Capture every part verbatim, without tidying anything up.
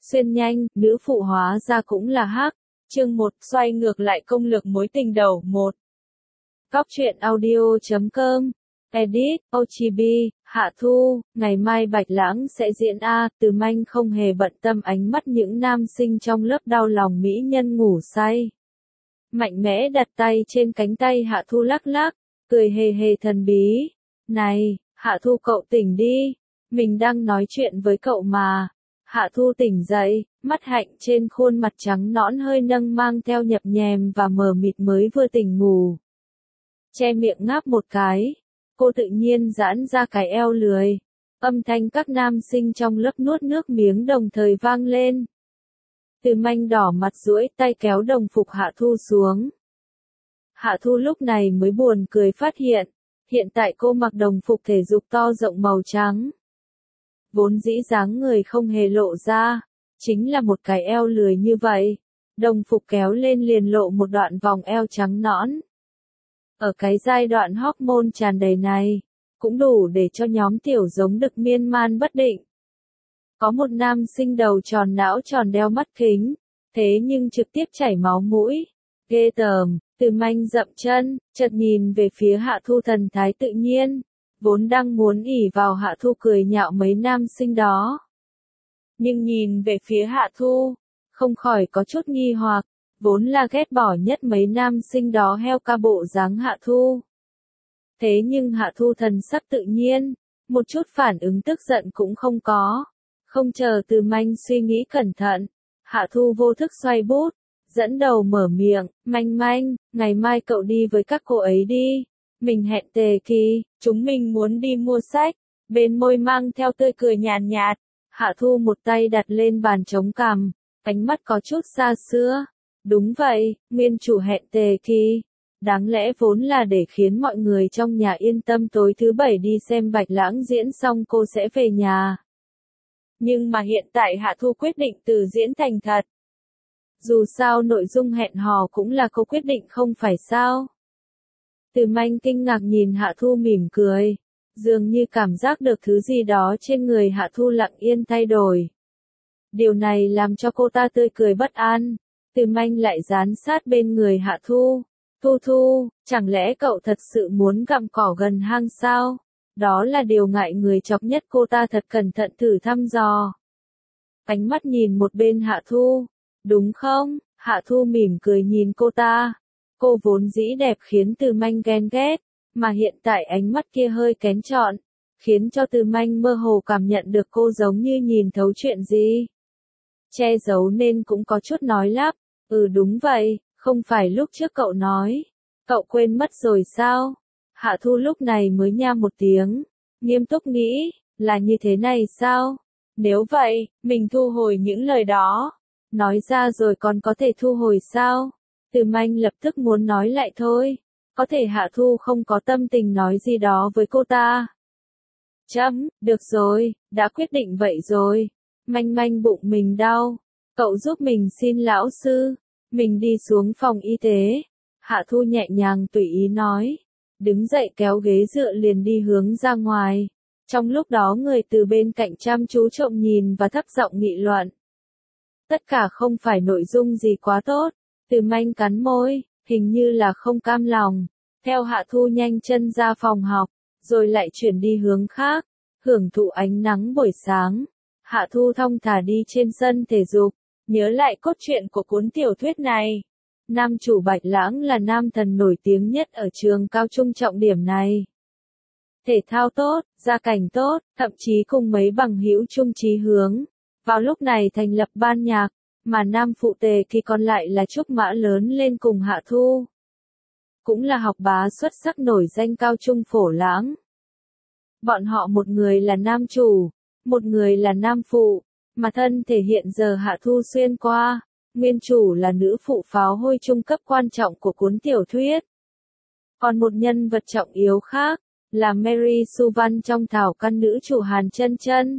xuyên nhanh, nữ phụ hóa ra cũng là hắc. Chương một, xoay ngược lại công lược mối tình đầu một. Góc truyện audio chấm com. Edit, ô giê bê, Hạ Thu, ngày mai Bạch Lãng sẽ diễn A, Từ Manh không hề bận tâm ánh mắt những nam sinh trong lớp đau lòng mỹ nhân ngủ say. Mạnh mẽ đặt tay trên cánh tay Hạ Thu lắc lắc, cười hề hề thần bí. Này, Hạ Thu cậu tỉnh đi, mình đang nói chuyện với cậu mà. Hạ Thu tỉnh dậy, mắt hạnh trên khuôn mặt trắng nõn hơi nâng mang theo nhập nhèm và mờ mịt mới vừa tỉnh ngủ. Che miệng ngáp một cái, cô tự nhiên giãn ra cái eo lười. Âm thanh các nam sinh trong lớp nuốt nước miếng đồng thời vang lên. Từ Manh đỏ mặt duỗi tay kéo đồng phục Hạ Thu xuống. Hạ Thu lúc này mới buồn cười phát hiện, hiện tại cô mặc đồng phục thể dục to rộng màu trắng. Vốn dĩ dáng người không hề lộ ra, chính là một cái eo lười như vậy. Đồng phục kéo lên liền lộ một đoạn vòng eo trắng nõn. Ở cái giai đoạn hormone tràn đầy này, cũng đủ để cho nhóm tiểu giống được miên man bất định. Có một nam sinh đầu tròn não tròn đeo mắt kính, thế nhưng trực tiếp chảy máu mũi. Ghê tởm, Từ Manh dậm chân, chợt nhìn về phía Hạ Thu thần thái tự nhiên, vốn đang muốn ỉ vào Hạ Thu cười nhạo mấy nam sinh đó. Nhưng nhìn về phía Hạ Thu, không khỏi có chút nghi hoặc, vốn là ghét bỏ nhất mấy nam sinh đó heo ca bộ dáng Hạ Thu. Thế nhưng Hạ Thu thần sắc tự nhiên, một chút phản ứng tức giận cũng không có. Không chờ Từ Manh suy nghĩ cẩn thận, Hạ Thu vô thức xoay bút, dẫn đầu mở miệng, Manh Manh, ngày mai cậu đi với các cô ấy đi. Mình hẹn Tề Kỳ, chúng mình muốn đi mua sách. Bên môi mang theo tươi cười nhàn nhạt, Hạ Thu một tay đặt lên bàn chống cằm, ánh mắt có chút xa xưa. Đúng vậy, nguyên chủ hẹn Tề Kỳ. Đáng lẽ vốn là để khiến mọi người trong nhà yên tâm tối thứ bảy đi xem Bạch Lãng diễn xong cô sẽ về nhà. Nhưng mà hiện tại Hạ Thu quyết định từ diễn thành thật. Dù sao nội dung hẹn hò cũng là cô quyết định không phải sao. Từ Manh kinh ngạc nhìn Hạ Thu mỉm cười, dường như cảm giác được thứ gì đó trên người Hạ Thu lặng yên thay đổi. Điều này làm cho cô ta tươi cười bất an. Từ Manh lại dán sát bên người Hạ Thu. Thu Thu, chẳng lẽ cậu thật sự muốn gặm cỏ gần hang sao? Đó là điều ngại người chọc nhất, cô ta thật cẩn thận thử thăm dò. Ánh mắt nhìn một bên Hạ Thu. Đúng không? Hạ Thu mỉm cười nhìn cô ta. Cô vốn dĩ đẹp khiến Từ Manh ghen ghét, mà hiện tại ánh mắt kia hơi kén chọn, khiến cho Từ Manh mơ hồ cảm nhận được cô giống như nhìn thấu chuyện gì. Che giấu nên cũng có chút nói lắp, ừ đúng vậy, không phải lúc trước cậu nói, cậu quên mất rồi sao? Hạ Thu lúc này mới nha một tiếng, nghiêm túc nghĩ, là như thế này sao? Nếu vậy, mình thu hồi những lời đó. Nói ra rồi còn có thể thu hồi sao? Từ Manh lập tức muốn nói lại thôi. Có thể Hạ Thu không có tâm tình nói gì đó với cô ta. Chấm, được rồi, đã quyết định vậy rồi. Manh Manh bụng mình đau. Cậu giúp mình xin lão sư. Mình đi xuống phòng y tế. Hạ Thu nhẹ nhàng tùy ý nói. Đứng dậy kéo ghế dựa liền đi hướng ra ngoài. Trong lúc đó người từ bên cạnh chăm chú trộm nhìn và thấp giọng nghị luận. Tất cả không phải nội dung gì quá tốt. Từ Manh cắn môi, hình như là không cam lòng. Theo Hạ Thu nhanh chân ra phòng học, rồi lại chuyển đi hướng khác, hưởng thụ ánh nắng buổi sáng. Hạ Thu thong thả đi trên sân thể dục, nhớ lại cốt truyện của cuốn tiểu thuyết này. Nam chủ Bạch Lãng là nam thần nổi tiếng nhất ở trường cao trung trọng điểm này. Thể thao tốt, gia cảnh tốt, thậm chí cùng mấy bằng hữu chung chí hướng. Vào lúc này thành lập ban nhạc, mà nam phụ Tề Kỳ còn lại là Trúc Mã lớn lên cùng Hạ Thu. Cũng là học bá xuất sắc nổi danh cao trung Phổ Lãng. Bọn họ một người là nam chủ, một người là nam phụ, mà thân thể hiện giờ Hạ Thu xuyên qua, nguyên chủ là nữ phụ pháo hôi trung cấp quan trọng của cuốn tiểu thuyết. Còn một nhân vật trọng yếu khác, là Mary Sue Văn trong Thảo Căn nữ chủ Hàn Chân Chân.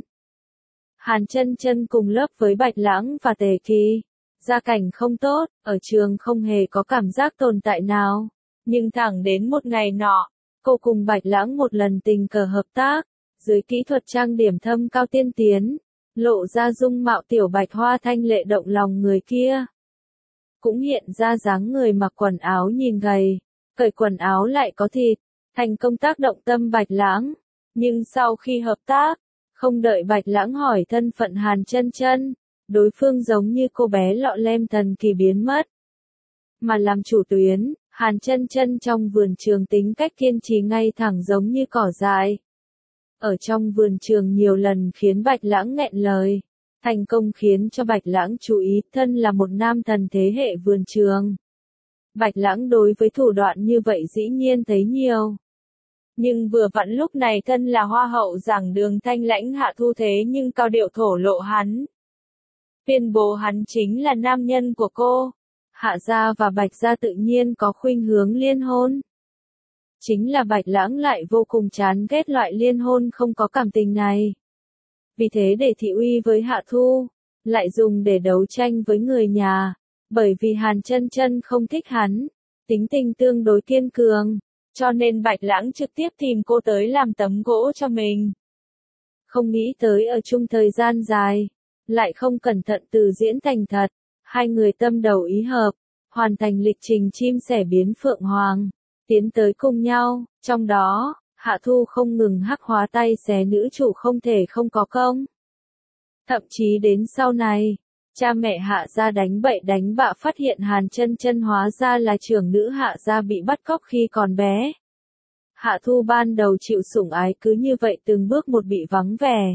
Hàn Chân Chân cùng lớp với Bạch Lãng và Tề Kỳ. Gia cảnh không tốt, ở trường không hề có cảm giác tồn tại nào. Nhưng thẳng đến một ngày nọ, cô cùng Bạch Lãng một lần tình cờ hợp tác. Dưới kỹ thuật trang điểm thâm cao tiên tiến, lộ ra dung mạo tiểu bạch hoa thanh lệ động lòng người kia. Cũng hiện ra dáng người mặc quần áo nhìn gầy, cởi quần áo lại có thịt, thành công tác động tâm Bạch Lãng. Nhưng sau khi hợp tác, không đợi Bạch Lãng hỏi thân phận Hàn Chân Chân, đối phương giống như cô bé lọ lem thần kỳ biến mất. Mà làm chủ tuyến, Hàn Chân Chân trong vườn trường tính cách kiên trì ngay thẳng giống như cỏ dại. Ở trong vườn trường nhiều lần khiến Bạch Lãng nghẹn lời, thành công khiến cho Bạch Lãng chú ý thân là một nam thần thế hệ vườn trường. Bạch Lãng đối với thủ đoạn như vậy dĩ nhiên thấy nhiều. Nhưng vừa vặn lúc này thân là hoa hậu giảng đường thanh lãnh Hạ Thu thế nhưng cao điệu thổ lộ hắn. Tuyên bố hắn chính là nam nhân của cô. Hạ gia và Bạch gia tự nhiên có khuynh hướng liên hôn. Chính là Bạch Lãng lại vô cùng chán ghét loại liên hôn không có cảm tình này. Vì thế để thị uy với Hạ Thu, lại dùng để đấu tranh với người nhà, bởi vì Hàn Chân Chân không thích hắn, tính tình tương đối kiên cường, cho nên Bạch Lãng trực tiếp tìm cô tới làm tấm gỗ cho mình. Không nghĩ tới ở chung thời gian dài, lại không cẩn thận từ diễn thành thật, hai người tâm đầu ý hợp, hoàn thành lịch trình chim sẻ biến phượng hoàng, tiến tới cùng nhau, trong đó, Hạ Thu không ngừng hắc hóa tay xé nữ chủ không thể không có công. Thậm chí đến sau này, cha mẹ Hạ gia đánh bậy đánh bạ phát hiện Hàn Chân Chân hóa ra là trưởng nữ Hạ gia bị bắt cóc khi còn bé. Hạ Thu ban đầu chịu sủng ái cứ như vậy từng bước một bị vắng vẻ.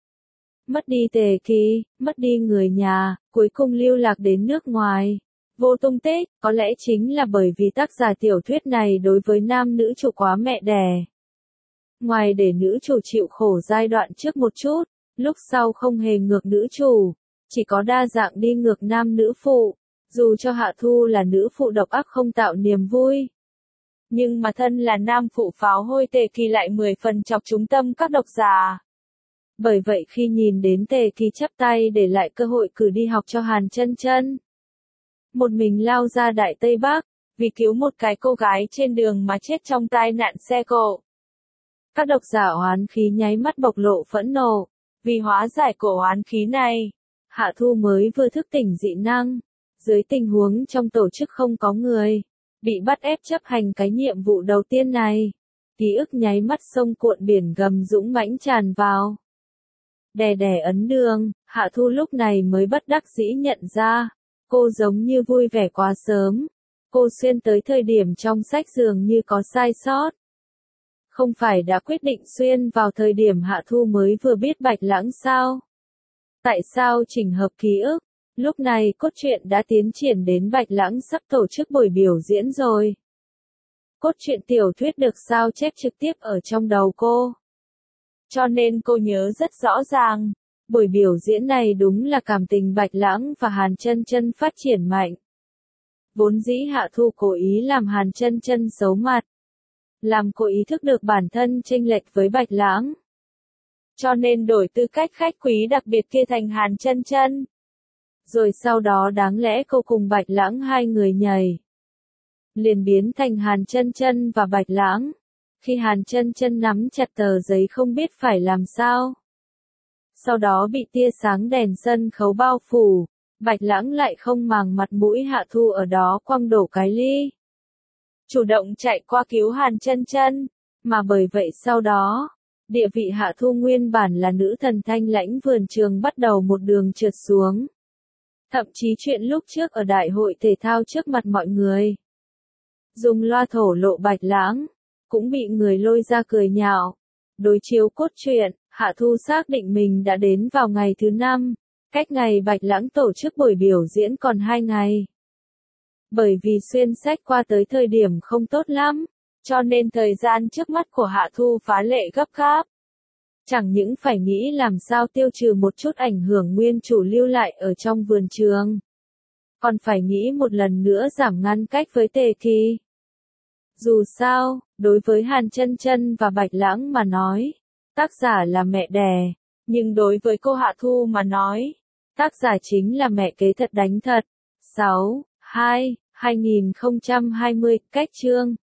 Mất đi Tề Kỳ, mất đi người nhà, cuối cùng lưu lạc đến nước ngoài. Vô tung tích, có lẽ chính là bởi vì tác giả tiểu thuyết này đối với nam nữ chủ quá mẹ đẻ. Ngoài để nữ chủ chịu khổ giai đoạn trước một chút, lúc sau không hề ngược nữ chủ, chỉ có đa dạng đi ngược nam nữ phụ, dù cho Hạ Thu là nữ phụ độc ác không tạo niềm vui. Nhưng mà thân là nam phụ pháo hôi Tề Kỳ lại mười phần chọc trúng tâm các độc giả. Bởi vậy khi nhìn đến Tề Kỳ chắp tay để lại cơ hội cử đi học cho Hàn Chân Chân, một mình lao ra Đại Tây Bắc, vì cứu một cái cô gái trên đường mà chết trong tai nạn xe cộ. Các độc giả oán khí nháy mắt bộc lộ phẫn nộ, vì hóa giải cổ oán khí này, Hạ Thu mới vừa thức tỉnh dị năng, dưới tình huống trong tổ chức không có người, bị bắt ép chấp hành cái nhiệm vụ đầu tiên này, ký ức nháy mắt sông cuộn biển gầm dũng mãnh tràn vào. Đè đè ấn đường, Hạ Thu lúc này mới bất đắc dĩ nhận ra, cô giống như vui vẻ quá sớm, cô xuyên tới thời điểm trong sách dường như có sai sót. Không phải đã quyết định xuyên vào thời điểm Hạ Thu mới vừa biết Bạch Lãng sao? Tại sao chỉnh hợp ký ức? Lúc này cốt truyện đã tiến triển đến Bạch Lãng sắp tổ chức buổi biểu diễn rồi. Cốt truyện tiểu thuyết được sao chép trực tiếp ở trong đầu cô. Cho nên cô nhớ rất rõ ràng, buổi biểu diễn này đúng là cảm tình Bạch Lãng và Hàn Chân Chân phát triển mạnh. Vốn dĩ Hạ Thu cố ý làm Hàn Chân Chân xấu mặt, làm cô ý thức được bản thân chênh lệch với Bạch Lãng. Cho nên đổi tư cách khách quý đặc biệt kia thành Hàn Chân Chân. Rồi sau đó đáng lẽ cô cùng Bạch Lãng hai người nhảy, liền biến thành Hàn Chân Chân và Bạch Lãng. Khi Hàn Chân Chân nắm chặt tờ giấy không biết phải làm sao. Sau đó bị tia sáng đèn sân khấu bao phủ, Bạch Lãng lại không màng mặt mũi Hạ Thu ở đó quăng đổ cái ly. Chủ động chạy qua cứu Hàn Chân Chân, mà bởi vậy sau đó, địa vị Hạ Thu nguyên bản là nữ thần thanh lãnh vườn trường bắt đầu một đường trượt xuống. Thậm chí chuyện lúc trước ở đại hội thể thao trước mặt mọi người, dùng loa thổ lộ Bạch Lãng, cũng bị người lôi ra cười nhạo. Đối chiếu cốt truyện, Hạ Thu xác định mình đã đến vào ngày thứ năm, cách ngày Bạch Lãng tổ chức buổi biểu diễn còn hai ngày. Bởi vì xuyên sách qua tới thời điểm không tốt lắm, cho nên thời gian trước mắt của Hạ Thu phá lệ gấp gáp. Chẳng những phải nghĩ làm sao tiêu trừ một chút ảnh hưởng nguyên chủ lưu lại ở trong vườn trường, còn phải nghĩ một lần nữa giảm ngăn cách với Tề Kỳ. Dù sao, đối với Hàn Chân Chân và Bạch Lãng mà nói, tác giả là mẹ đẻ, nhưng đối với cô Hạ Thu mà nói, tác giả chính là mẹ kế thật đánh thật. sáu, hai, hai nghìn không trăm hai mươi, cách chương